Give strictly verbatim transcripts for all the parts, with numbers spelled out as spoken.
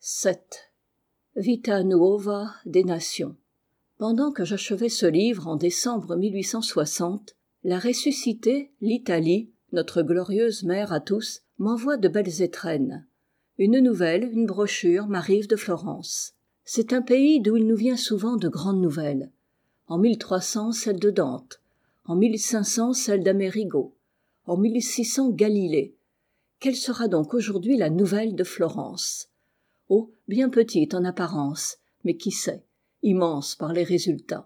sept. Vita nuova des nations. Pendant que j'achevais ce livre en décembre mille huit cent soixante, la ressuscitée, l'Italie, notre glorieuse mère à tous, m'envoie de belles étrennes. Une nouvelle, une brochure m'arrive de Florence. C'est un pays d'où il nous vient souvent de grandes nouvelles. En mille trois cents, celle de Dante. En mille cinq cents, celle d'Amérigo. En mille six cents, Galilée. Quelle sera donc aujourd'hui la nouvelle de Florence ? Oh, bien petite en apparence, mais qui sait, immense par les résultats.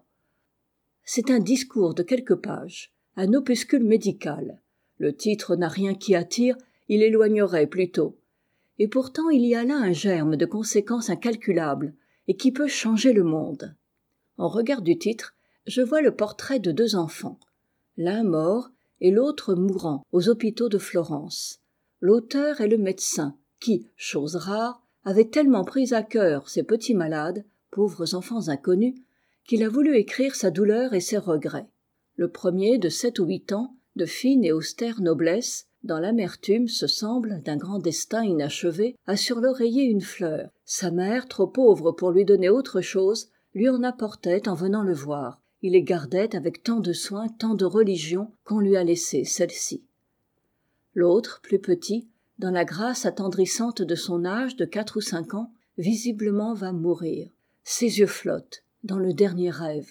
C'est un discours de quelques pages, un opuscule médical. Le titre n'a rien qui attire, il éloignerait plutôt. Et pourtant il y a là un germe de conséquences incalculables et qui peut changer le monde. En regard du titre, je vois le portrait de deux enfants, l'un mort et l'autre mourant aux hôpitaux de Florence. L'auteur est le médecin qui, chose rare, avait tellement pris à cœur ces petits malades, pauvres enfants inconnus, qu'il a voulu écrire sa douleur et ses regrets. Le premier, de sept ou huit ans, de fine et austère noblesse, dans l'amertume, se semble, d'un grand destin inachevé, a sur l'oreiller une fleur. Sa mère, trop pauvre pour lui donner autre chose, lui en apportait en venant le voir. Il les gardait avec tant de soin, tant de religion, qu'on lui a laissé celle-ci. L'autre, plus petit, dans la grâce attendrissante de son âge de quatre ou cinq ans, visiblement va mourir. Ses yeux flottent, dans le dernier rêve.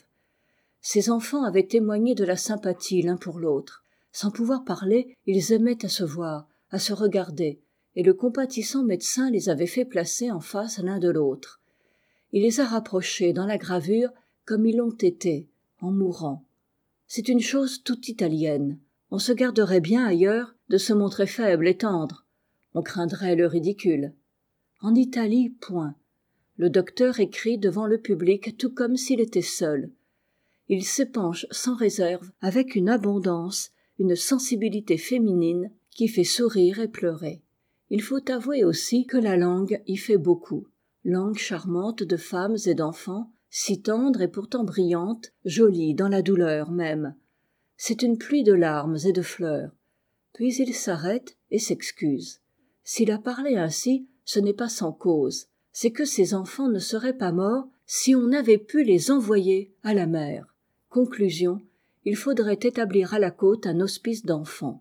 Ces enfants avaient témoigné de la sympathie l'un pour l'autre. Sans pouvoir parler, ils aimaient à se voir, à se regarder, et le compatissant médecin les avait fait placer en face l'un de l'autre. Il les a rapprochés dans la gravure comme ils l'ont été, en mourant. C'est une chose tout italienne. On se garderait bien ailleurs de se montrer faible et tendre. On craindrait le ridicule. En Italie, point. Le docteur écrit devant le public tout comme s'il était seul. Il s'épanche sans réserve, avec une abondance, une sensibilité féminine qui fait sourire et pleurer. Il faut avouer aussi que la langue y fait beaucoup. Langue charmante de femmes et d'enfants, si tendre et pourtant brillante, jolie dans la douleur même. C'est une pluie de larmes et de fleurs. Puis il s'arrête et s'excuse. S'il a parlé ainsi, ce n'est pas sans cause. C'est que ces enfants ne seraient pas morts si on avait pu les envoyer à la mer. Conclusion, il faudrait établir à la côte un hospice d'enfants.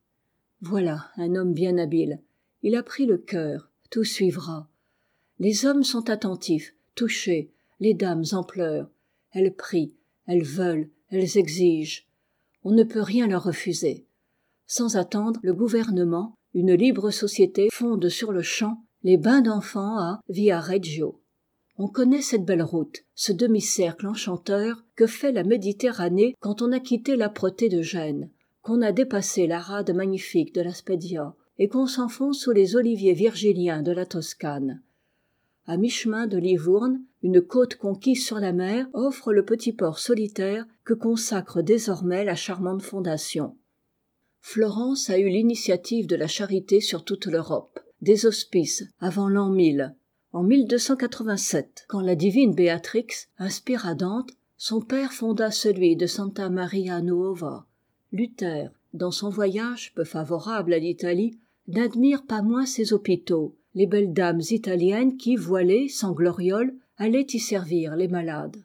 Voilà un homme bien habile. Il a pris le cœur, tout suivra. Les hommes sont attentifs, touchés, les dames en pleurent. Elles prient, elles veulent, elles exigent. On ne peut rien leur refuser. Sans attendre, le gouvernement, une libre société fonde sur le champ les bains d'enfants à Viareggio. On connaît cette belle route, ce demi-cercle enchanteur que fait la Méditerranée quand on a quitté l'âpreté de Gênes, qu'on a dépassé la rade magnifique de la Spedia et qu'on s'enfonce sous les oliviers virgiliens de la Toscane. À mi-chemin de Livourne, une côte conquise sur la mer offre le petit port solitaire que consacre désormais la charmante fondation. Florence a eu l'initiative de la charité sur toute l'Europe, des hospices avant l'an mille. En mille deux cent quatre-vingt-sept, quand la divine Béatrix inspire à Dante, son père fonda celui de Santa Maria Nuova. Luther, dans son voyage peu favorable à l'Italie, n'admire pas moins ces hôpitaux, les belles dames italiennes qui, voilées, sans gloriole, allaient y servir les malades.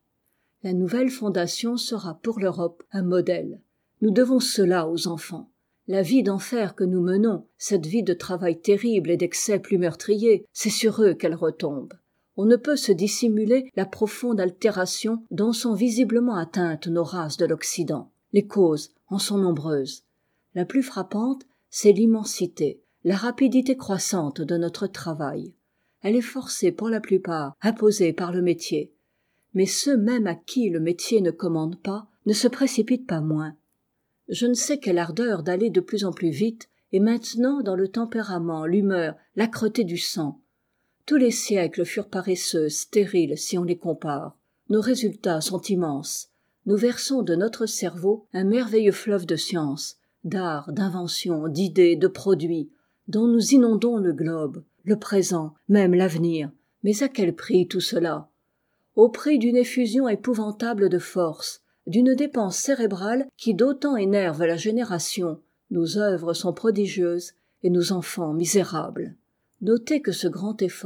La nouvelle fondation sera pour l'Europe un modèle. Nous devons cela aux enfants. La vie d'enfer que nous menons, cette vie de travail terrible et d'excès plus meurtriers, c'est sur eux qu'elle retombe. On ne peut se dissimuler la profonde altération dont sont visiblement atteintes nos races de l'Occident. Les causes en sont nombreuses. La plus frappante, c'est l'immensité, la rapidité croissante de notre travail. Elle est forcée pour la plupart, imposée par le métier. Mais ceux même à qui le métier ne commande pas, ne se précipitent pas moins. Je ne sais quelle ardeur d'aller de plus en plus vite est maintenant dans le tempérament, l'humeur, l'âcreté du sang. Tous les siècles furent paresseux, stériles si on les compare. Nos résultats sont immenses. Nous versons de notre cerveau un merveilleux fleuve de science, d'art, d'invention, d'idées, de produits, dont nous inondons le globe, le présent, même l'avenir. Mais à quel prix tout cela ? Au prix d'une effusion épouvantable de force, d'une dépense cérébrale qui d'autant énerve la génération. Nos œuvres sont prodigieuses et nos enfants misérables. Notez que ce grand effort,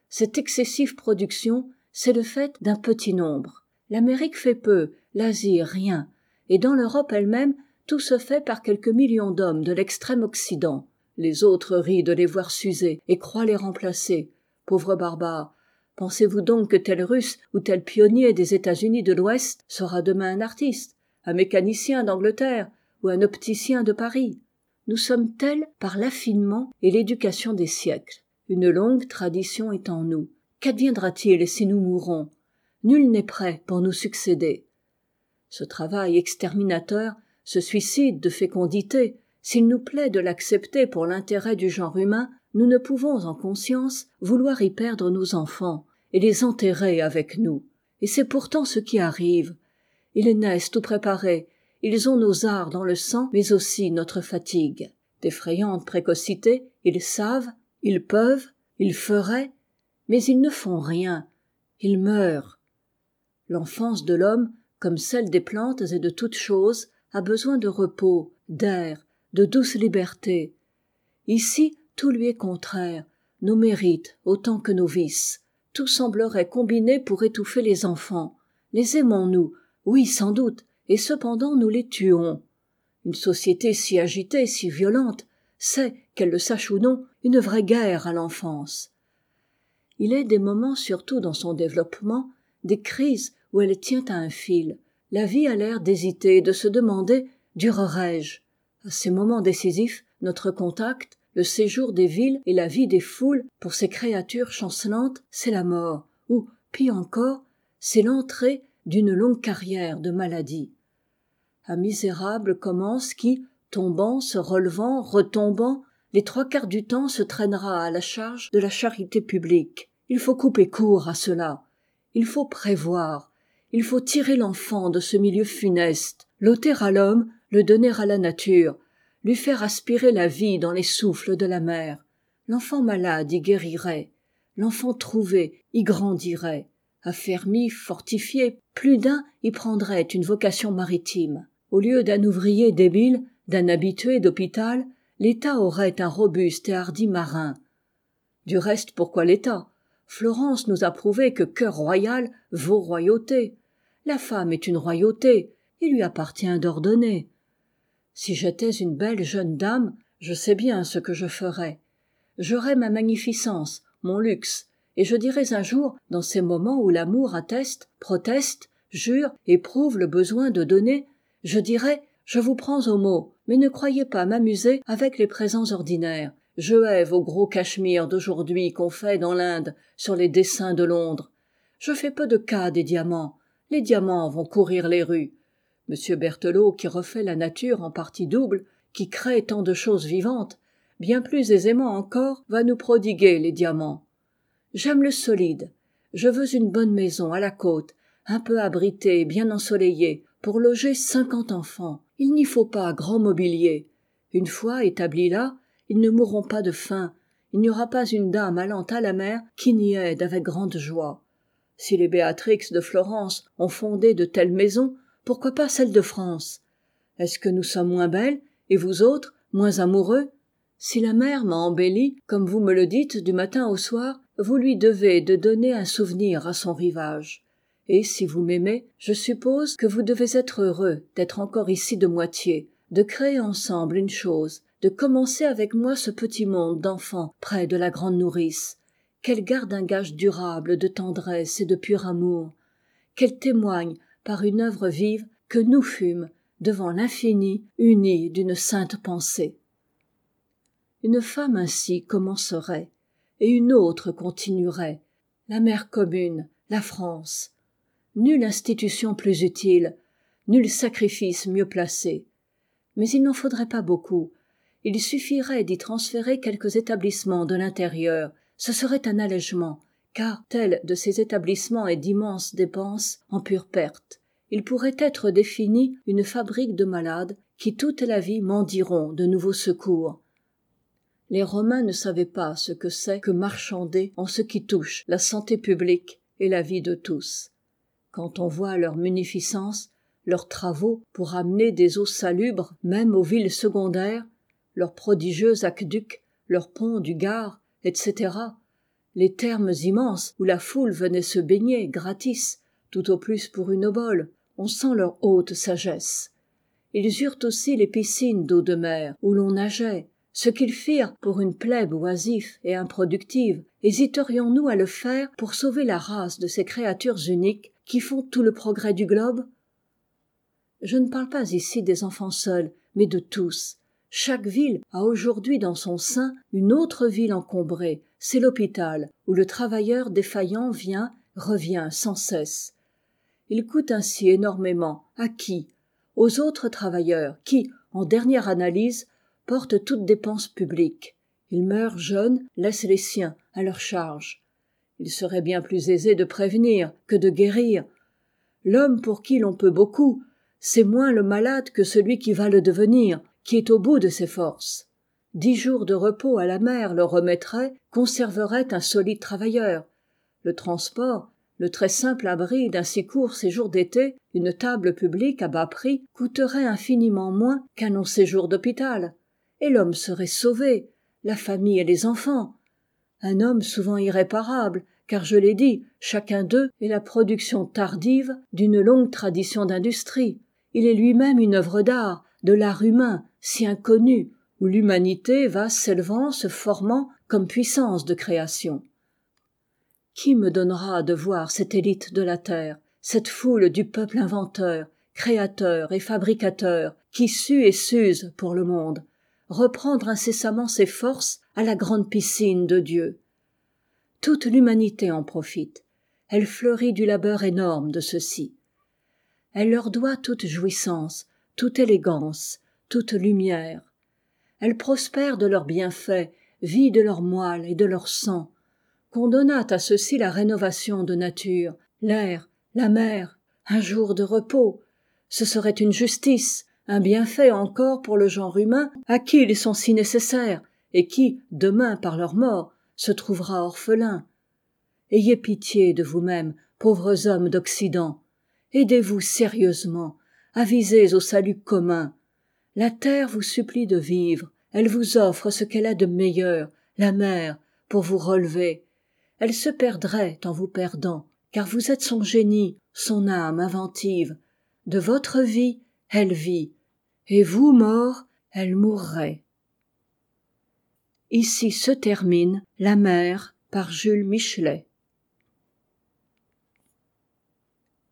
Cette excessive production, c'est le fait d'un petit nombre. L'Amérique fait peu, l'Asie rien, et dans l'Europe elle-même, tout se fait par quelques millions d'hommes de l'extrême Occident. Les autres rient de les voir s'user et croient les remplacer. Pauvres barbares, pensez-vous donc que tel Russe ou tel pionnier des États-Unis de l'Ouest sera demain un artiste, un mécanicien d'Angleterre ou un opticien de Paris? Nous sommes tels par l'affinement et l'éducation des siècles. Une longue tradition est en nous. Qu'adviendra-t-il si nous mourons? Nul n'est prêt pour nous succéder. Ce travail exterminateur, ce suicide de fécondité, s'il nous plaît de l'accepter pour l'intérêt du genre humain, nous ne pouvons en conscience vouloir y perdre nos enfants et les enterrer avec nous. Et c'est pourtant ce qui arrive. Ils naissent tout préparés, ils ont nos arts dans le sang, mais aussi notre fatigue. D'effrayantes précocités, ils savent, ils peuvent, ils feraient, mais ils ne font rien, ils meurent. L'enfance de l'homme, comme celle des plantes et de toutes choses, a besoin de repos, d'air, de douce liberté. Ici, tout lui est contraire, nos mérites autant que nos vices. Tout semblerait combiner pour étouffer les enfants. Les aimons-nous? Oui, sans doute, et cependant nous les tuons. Une société si agitée, si violente, c'est, qu'elle le sache ou non, une vraie guerre à l'enfance. Il est des moments, surtout dans son développement, des crises où elle tient à un fil. La vie a l'air d'hésiter, de se demander « durerai-je » À ces moments décisifs, notre contact, le séjour des villes et la vie des foules, pour ces créatures chancelantes, c'est la mort, ou, pis encore, c'est l'entrée d'une longue carrière de maladie. Un misérable commence qui, tombant, se relevant, retombant, les trois quarts du temps se traînera à la charge de la charité publique. Il faut couper court à cela. Il faut prévoir. Il faut tirer l'enfant de ce milieu funeste, l'ôter à l'homme, le donner à la nature, lui faire aspirer la vie dans les souffles de la mer. L'enfant malade y guérirait. L'enfant trouvé y grandirait. Affermi, fortifié, plus d'un y prendrait une vocation maritime. Au lieu d'un ouvrier débile, d'un habitué d'hôpital, l'État aurait un robuste et hardi marin. Du reste, pourquoi l'État? Florence nous a prouvé que cœur royal vaut royauté. La femme est une royauté, il lui appartient d'ordonner. Si j'étais une belle jeune dame, je sais bien ce que je ferais. J'aurais ma magnificence, mon luxe, et je dirais un jour, dans ces moments où l'amour atteste, proteste, jure, éprouve le besoin de donner, je dirais, je vous prends au mot, mais ne croyez pas m'amuser avec les présents ordinaires. Je hais vos gros cachemires d'aujourd'hui qu'on fait dans l'Inde sur les dessins de Londres. Je fais peu de cas des diamants. Les diamants vont courir les rues. Monsieur Berthelot, qui refait la nature en partie double, qui crée tant de choses vivantes, bien plus aisément encore, va nous prodiguer les diamants. J'aime le solide. Je veux une bonne maison à la côte, un peu abritée, bien ensoleillée, pour loger cinquante enfants. Il n'y faut pas grand mobilier. Une fois établis là, ils ne mourront pas de faim. Il n'y aura pas une dame allant à la mer qui n'y aide avec grande joie. Si les Béatrix de Florence ont fondé de telles maisons, pourquoi pas celles de France? Est-ce que nous sommes moins belles, et vous autres, moins amoureux? Si la mer m'a embelli, comme vous me le dites du matin au soir, vous lui devez de donner un souvenir à son rivage. Et si vous m'aimez, je suppose que vous devez être heureux d'être encore ici de moitié, de créer ensemble une chose, de commencer avec moi ce petit monde d'enfants près de la grande nourrice, qu'elle garde un gage durable de tendresse et de pur amour, qu'elle témoigne par une œuvre vive que nous fûmes, devant l'infini, unis d'une sainte pensée. Une femme ainsi commencerait, et une autre continuerait, la mère commune, la France. Nulle institution plus utile, nul sacrifice mieux placé. Mais il n'en faudrait pas beaucoup. Il suffirait d'y transférer quelques établissements de l'intérieur. Ce serait un allègement, car tel de ces établissements est d'immenses dépenses en pure perte. Il pourrait être défini une fabrique de malades qui toute la vie mendieront de nouveaux secours. Les Romains ne savaient pas ce que c'est que marchander en ce qui touche la santé publique et la vie de tous. Quand on voit leur munificence, leurs travaux pour amener des eaux salubres même aux villes secondaires, leurs prodigieux aqueducs, leurs ponts du Gard, et cetera, les thermes immenses où la foule venait se baigner gratis, tout au plus pour une obole, on sent leur haute sagesse. Ils eurent aussi les piscines d'eau de mer où l'on nageait, ce qu'ils firent pour une plèbe oisive et improductive. Hésiterions-nous à le faire pour sauver la race de ces créatures uniques qui font tout le progrès du globe? Je ne parle pas ici des enfants seuls, mais de tous. Chaque ville a aujourd'hui dans son sein une autre ville encombrée, c'est l'hôpital, où le travailleur défaillant vient, revient sans cesse. Il coûte ainsi énormément. À qui? Aux autres travailleurs, qui, en dernière analyse, portent toute dépense publique. Ils meurent jeunes, laissent les siens à leur charge. Il serait bien plus aisé de prévenir que de guérir. L'homme pour qui l'on peut beaucoup, c'est moins le malade que celui qui va le devenir, qui est au bout de ses forces. Dix jours de repos à la mer le remettraient, conserveraient un solide travailleur. Le transport, le très simple abri d'un si court séjour d'été, une table publique à bas prix, coûterait infiniment moins qu'un long séjour d'hôpital. Et l'homme serait sauvé, la famille et les enfants. Un homme souvent irréparable, car je l'ai dit, chacun d'eux est la production tardive d'une longue tradition d'industrie. Il est lui-même une œuvre d'art, de l'art humain, si inconnu, où l'humanité va s'élevant, se formant comme puissance de création. Qui me donnera de voir cette élite de la terre, cette foule du peuple inventeur, créateur et fabricateur, qui sue et s'use pour le monde, reprendre incessamment ses forces à la grande piscine de Dieu? Toute l'humanité en profite. Elle fleurit du labeur énorme de ceux-ci. Elle leur doit toute jouissance, toute élégance, toute lumière. Elle prospère de leurs bienfaits, vit de leur moelle et de leur sang. Qu'on donnât à ceux-ci la rénovation de nature, l'air, la mer, un jour de repos, ce serait une justice, un bienfait encore pour le genre humain à qui ils sont si nécessaires et qui, demain par leur mort, se trouvera orphelin. Ayez pitié de vous-mêmes, pauvres hommes d'Occident. Aidez-vous sérieusement, avisez au salut commun. La terre vous supplie de vivre, elle vous offre ce qu'elle a de meilleur, la mer, pour vous relever. Elle se perdrait en vous perdant, car vous êtes son génie, son âme inventive. De votre vie, elle vit, et vous, morts, elle mourrait. Ici se termine La mer par Jules Michelet.